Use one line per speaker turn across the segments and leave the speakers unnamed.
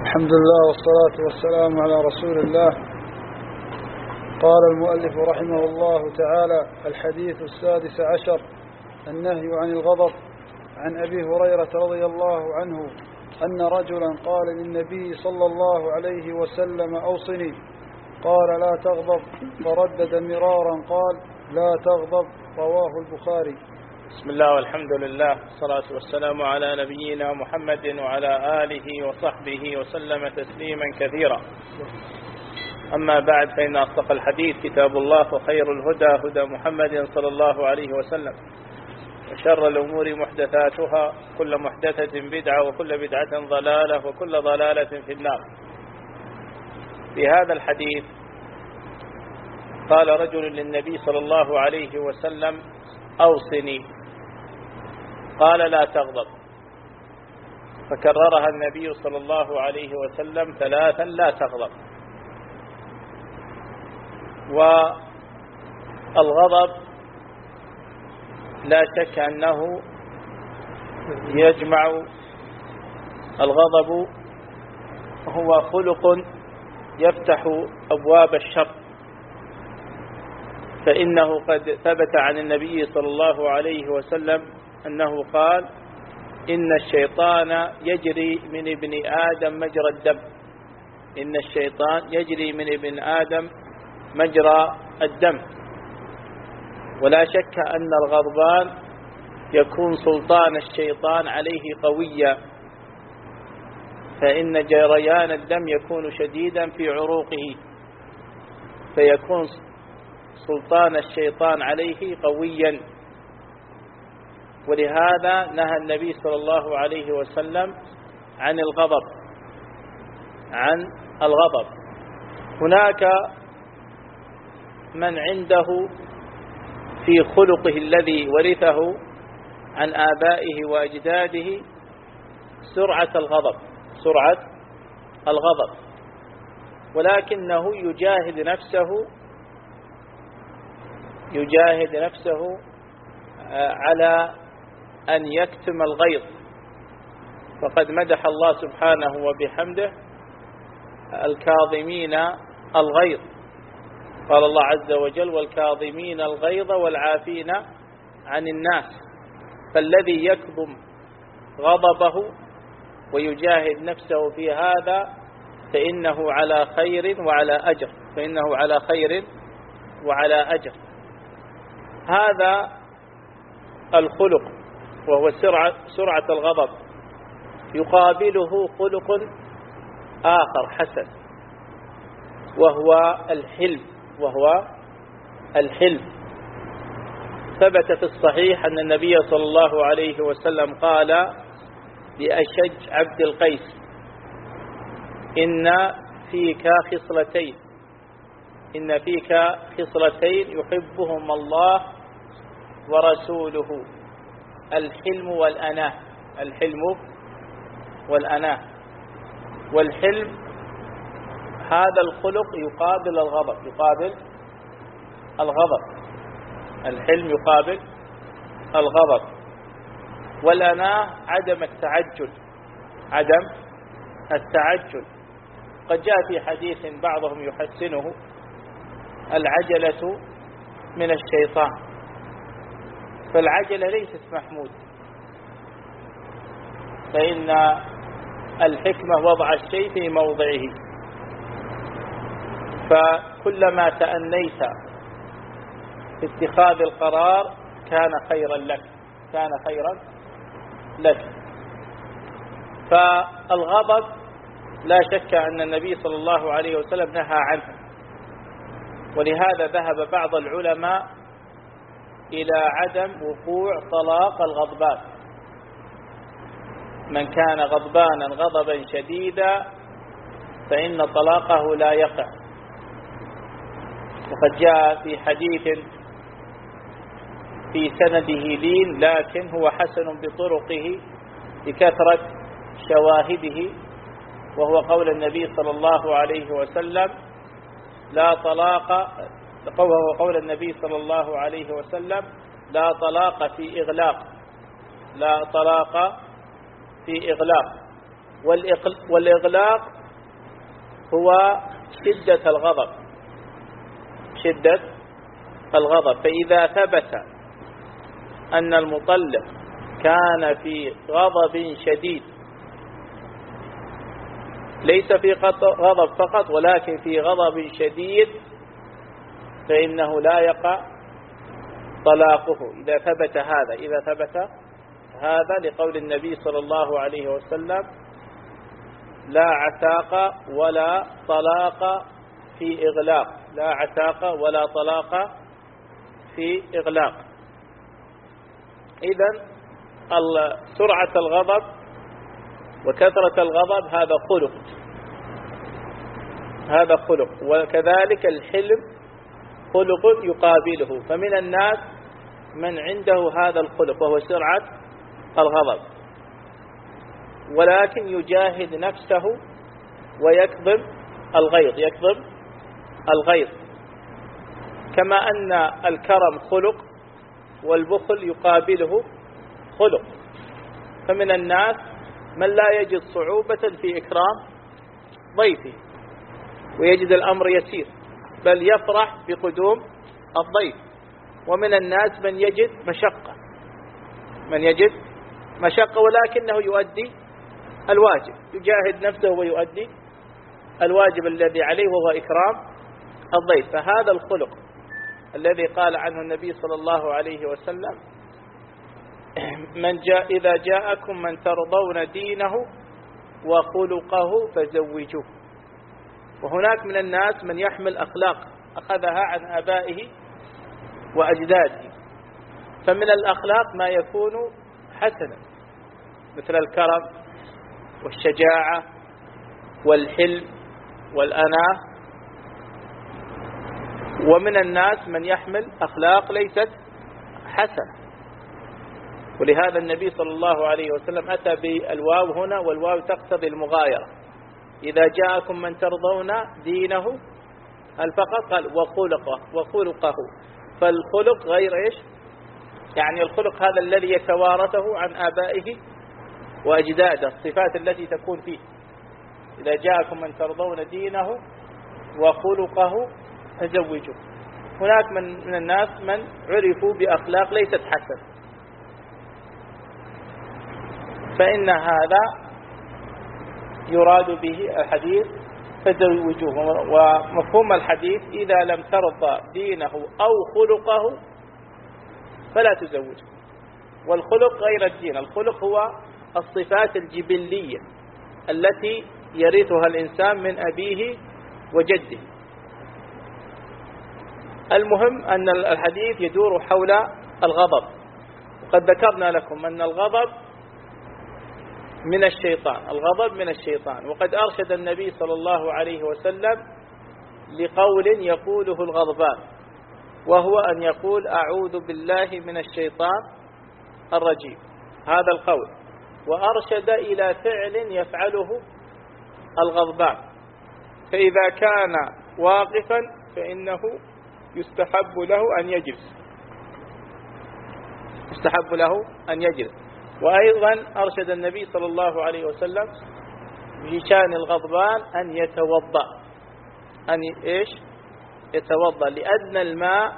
الحمد لله والصلاة والسلام على رسول الله. قال المؤلف رحمه الله تعالى: الحديث 16 النهي عن الغضب. عن أبي هريرة رضي الله عنه أن رجلا قال للنبي صلى الله عليه وسلم: أوصني. قال: لا تغضب. فردد مرارا قال: لا تغضب. رواه البخاري.
بسم الله والحمد لله والصلاة والسلام على نبينا محمد وعلى آله وصحبه وسلم تسليما كثيرا. أما بعد، فإن أصدق الحديث كتاب الله، وخير الهدى هدى محمد صلى الله عليه وسلم، وشر الأمور محدثاتها، كل محدثة بدعة، وكل بدعة ضلالة، وكل ضلالة في النار. في هذا الحديث قال رجل للنبي صلى الله عليه وسلم: أوصني. قال: لا تغضب. فكررها النبي صلى الله عليه وسلم 3: لا تغضب. والغضب لا شك أنه يجمع. الغضب هو خلق يفتح أبواب الشر، فإنه قد ثبت عن النبي صلى الله عليه وسلم أنه قال: إن الشيطان يجري من ابن آدم مجرى الدم. إن الشيطان يجري من ابن آدم مجرى الدم. ولا شك أن الغضبان يكون سلطان الشيطان عليه قويا، فإن جريان الدم يكون شديدا في عروقه، فيكون سلطان الشيطان عليه قويا. ولهذا نهى النبي صلى الله عليه وسلم عن الغضب. هناك من عنده في خلقه الذي ورثه عن آبائه وأجداده سرعة الغضب، ولكنه يجاهد نفسه على أن يكتم الغيظ. فقد مدح الله سبحانه وبحمده الكاظمين الغيظ. قال الله عز وجل: والكاظمين الغيظ والعافين عن الناس. فالذي يكظم غضبه ويجاهد نفسه في هذا فإنه على خير وعلى أجر. هذا الخلق وهو سرعة الغضب. يقابله خلق آخر حسن، وهو الحلم. ثبت في الصحيح أن النبي صلى الله عليه وسلم قال لأشج عبد القيس: إن فيك خصلتين يحبهما الله ورسوله: الحلم والأناة. والحلم هذا الخلق يقابل الحلم يقابل الغضب. والأناة عدم التعجل. قد جاء في حديث بعضهم يحسنه: العجلة من الشيطان. فالعجلة ليست محمود، فإن الحكمة وضع الشيء في موضعه. فكلما تأنيت في اتخاذ القرار كان خيرا لك. فالغضب لا شك أن النبي صلى الله عليه وسلم نهى عنه. ولهذا ذهب بعض العلماء إلى عدم وقوع طلاق الغضبان. من كان غضبانا غضبا شديدا فإن طلاقه لا يقع. وقد جاء في حديث في سنده لين، لكن هو حسن بطرقه لكثرة شواهده، وهو قول النبي صلى الله عليه وسلم: قول النبي صلى الله عليه وسلم: لا طلاق في إغلاق. والإغلاق هو شدة الغضب، شدة الغضب. فإذا ثبت أن المطلق كان في غضب شديد، ليس في غضب فقط ولكن في غضب شديد، فإنه لا يقع طلاقه إذا ثبت هذا. إذا ثبت هذا لقول النبي صلى الله عليه وسلم: لا عتاق ولا طلاق في إغلاق، لا عتاق ولا طلاق في إغلاق. إذن سرعة الغضب وكثرة الغضب هذا خلق، هذا خلق. وكذلك الحلم خلق يقابله. فمن الناس من عنده هذا الخلق وهو سرعة الغضب، ولكن يجاهد نفسه ويكظم الغيظ، يكظم الغيظ. كما أن الكرم خلق والبخل يقابله خلق. فمن الناس من لا يجد صعوبة في إكرام ضيفه ويجد الأمر يسير، بل يفرح بقدوم الضيف. ومن الناس من يجد مشقة، من يجد مشقة ولكنه يؤدي الواجب، يجاهد نفسه ويؤدي الواجب الذي عليه وهو إكرام الضيف. فهذا الخلق الذي قال عنه النبي صلى الله عليه وسلم: إذا جاءكم من ترضون دينه وخلقه فزوجوه. وهناك من الناس من يحمل أخلاق أخذها عن آبائه وأجداده. فمن الأخلاق ما يكون حسنا مثل الكرم والشجاعة والحلم والأناة. ومن الناس من يحمل أخلاق ليست حسنة، ولهذا النبي صلى الله عليه وسلم أتى بالواو هنا، والواو تقتضي المغايرة. إذا جاءكم من ترضون دينه فقط قال وخلقه. فالخلق غير إيش؟ يعني الخلق هذا الذي يتوارثه عن آبائه وأجداده، الصفات التي تكون فيه. إذا جاءكم من ترضون دينه وخلقه فزوجوه. هناك من الناس من عرفوا بأخلاق ليست حسنة، فإن هذا يراد به الحديث فزوجوه. ومفهوم الحديث: إذا لم ترضى دينه أو خلقه فلا تزوجه. والخلق غير الدين، الخلق هو الصفات الجبلية التي يرثها الإنسان من أبيه وجده. المهم أن الحديث يدور حول الغضب، وقد ذكرنا لكم أن الغضب من الشيطان، الغضب من الشيطان. وقد أرشد النبي صلى الله عليه وسلم لقول يقوله الغضبان، وهو أن يقول: أعوذ بالله من الشيطان الرجيم، هذا القول. وأرشد إلى فعل يفعله الغضبان، فإذا كان واقفا فإنه يستحب له أن يجلس، يستحب له أن يجلس. وأيضا أرشد النبي صلى الله عليه وسلم بشأن الغضبان أن يتوضأ، أن إيش؟ يتوضأ، لأن الماء،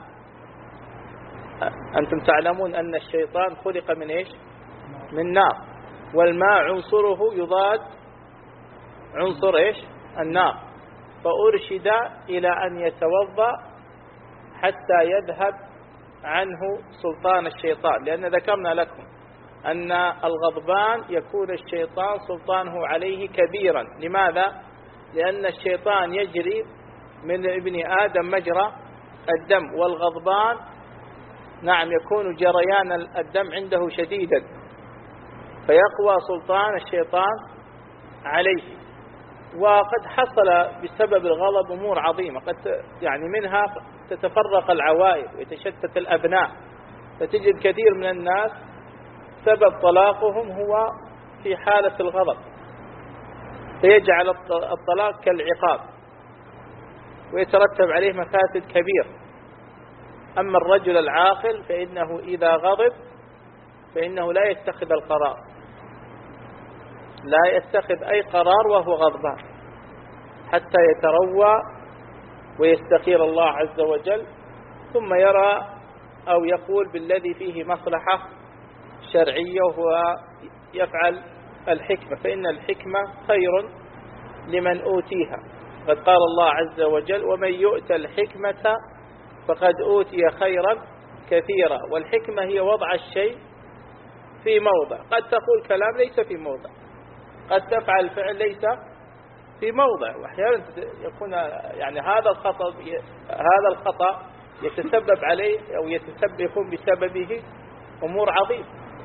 أنتم تعلمون أن الشيطان خلق من إيش؟ من نار، والماء عنصره يضاد عنصر إيش؟ النار. فأرشد إلى أن يتوضأ حتى يذهب عنه سلطان الشيطان، لأن ذكرنا لكم أن الغضبان يكون الشيطان سلطانه عليه كبيرا. لماذا؟ لأن الشيطان يجري من ابن آدم مجرى الدم، والغضبان نعم يكون جريان الدم عنده شديدا، فيقوى سلطان الشيطان عليه. وقد حصل بسبب الغضب أمور عظيمة، قد يعني منها تتفرق العوائل ويتشتت الأبناء، فتجد كثير من الناس سبب طلاقهم هو في حالة الغضب، فيجعل الطلاق كالعقاب ويترتب عليه مفاسد كبيرة. أما الرجل العاقل فإنه إذا غضب فإنه لا يتخذ القرار، لا يتخذ أي قرار وهو غضبان، حتى يتروى ويستخير الله عز وجل، ثم يرى أو يقول بالذي فيه مصلحة شرعية وهو يفعل الحكمة، فإن الحكمة خير لمن أوتيها. قد قال الله عز وجل: ومن يؤت الحكمة فقد أوتي خيرا كثيرا. والحكمة هي وضع الشيء في موضع، قد تقول كلام ليس في موضع، قد تفعل فعل ليس في موضع، وأحيانا يكون يعني هذا الخطأ يتسبب عليه أو يكون بسببه أمور عظيمة.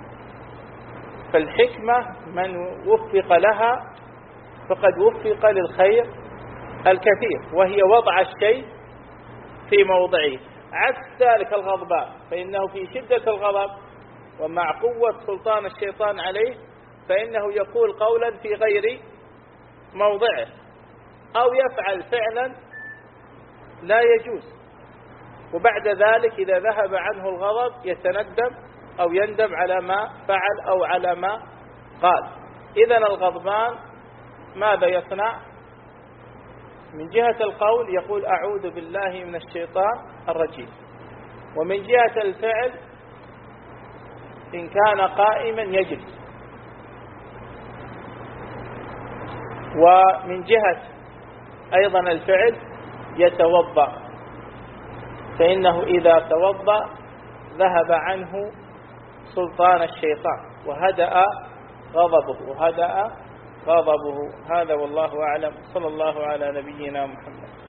فالحكمة من وفق لها فقد وفق للخير الكثير، وهي وضع الشيء في موضعه. عكس ذلك الغضبان، فإنه في شدة الغضب ومع قوة سلطان الشيطان عليه فإنه يقول قولا في غير موضعه، أو يفعل فعلا لا يجوز، وبعد ذلك إذا ذهب عنه الغضب يتندم أو يندم على ما فعل أو على ما قال. إذن الغضبان ماذا يصنع؟ من جهة القول يقول: أعوذ بالله من الشيطان الرجيم. ومن جهة الفعل إن كان قائما يجلس. ومن جهة أيضا الفعل يتوضأ، فإنه إذا توضأ ذهب عنه سلطان الشيطان وهدأ غضبه. هذا والله أعلم. صلى الله على نبينا محمد.